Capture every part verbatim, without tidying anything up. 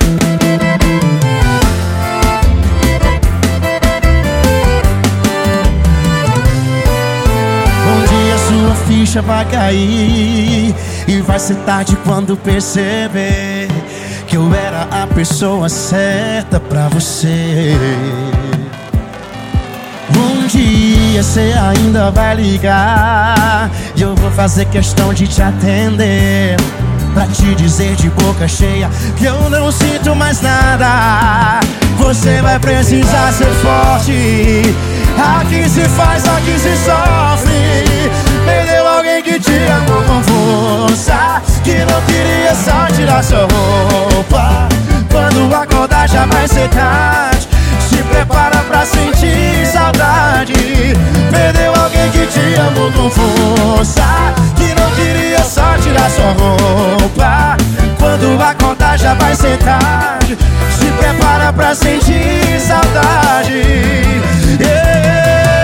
Sua ficha vai cair e vai ser tarde quando perceber que eu era a pessoa certa pra você. Um dia cê ainda vai ligar e eu vou fazer questão de te atender, pra te dizer de boca cheia que eu não sinto mais nada. Você vai precisar ser forte. Aqui se faz, aqui se sofre. Perdeu alguém que te amou com força, que não queria só tirar sua roupa. Quando acordar já vai ser tarde. Se prepara pra sentir saudade. Perdeu alguém que te amou com força, que não queria só tirar sua roupa. Quando acordar já vai ser tarde. Se prepara pra sentir saudade. Yeah.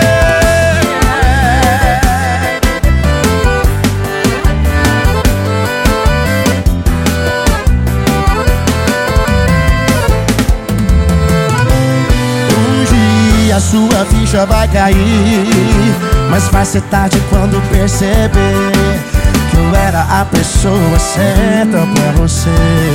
A sua ficha vai cair, mas vai ser tarde quando perceber que eu era a pessoa certa pra você.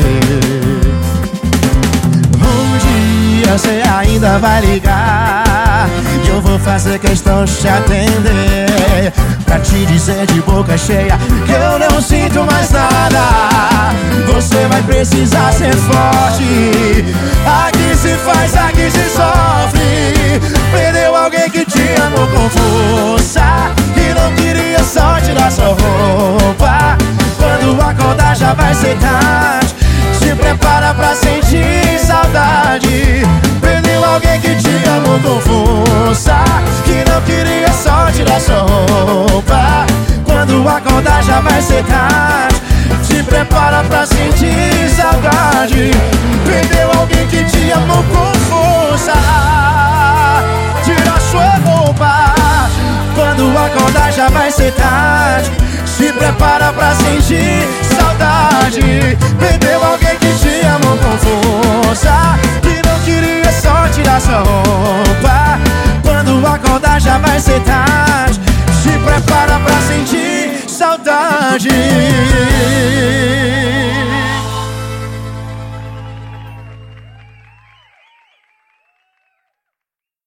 Um dia cê ainda vai ligar e eu vou fazer questão de te atender, pra te dizer de boca cheia que eu não sinto mais nada. Você vai precisar ser forte. Aqui se faz, aqui se sofre. Perdeu alguém que te amou com força, que não queria só tirar sua roupa. Quando acordar já vai ser tarde. Se prepara pra sentir saudade. Perdeu alguém que te amou com força, que não queria só tirar sua roupa. Quando acordar já vai ser tarde. Se prepara pra sentir saudade. Perdeu alguém que te amou com força, tira sua roupa. Quando acordar já vai ser tarde. Se prepara pra sentir saudade. Perdeu alguém que te amou com força, que não queria só tirar sua roupa. Quando acordar já vai ser tarde. Se prepara pra sentir saudade.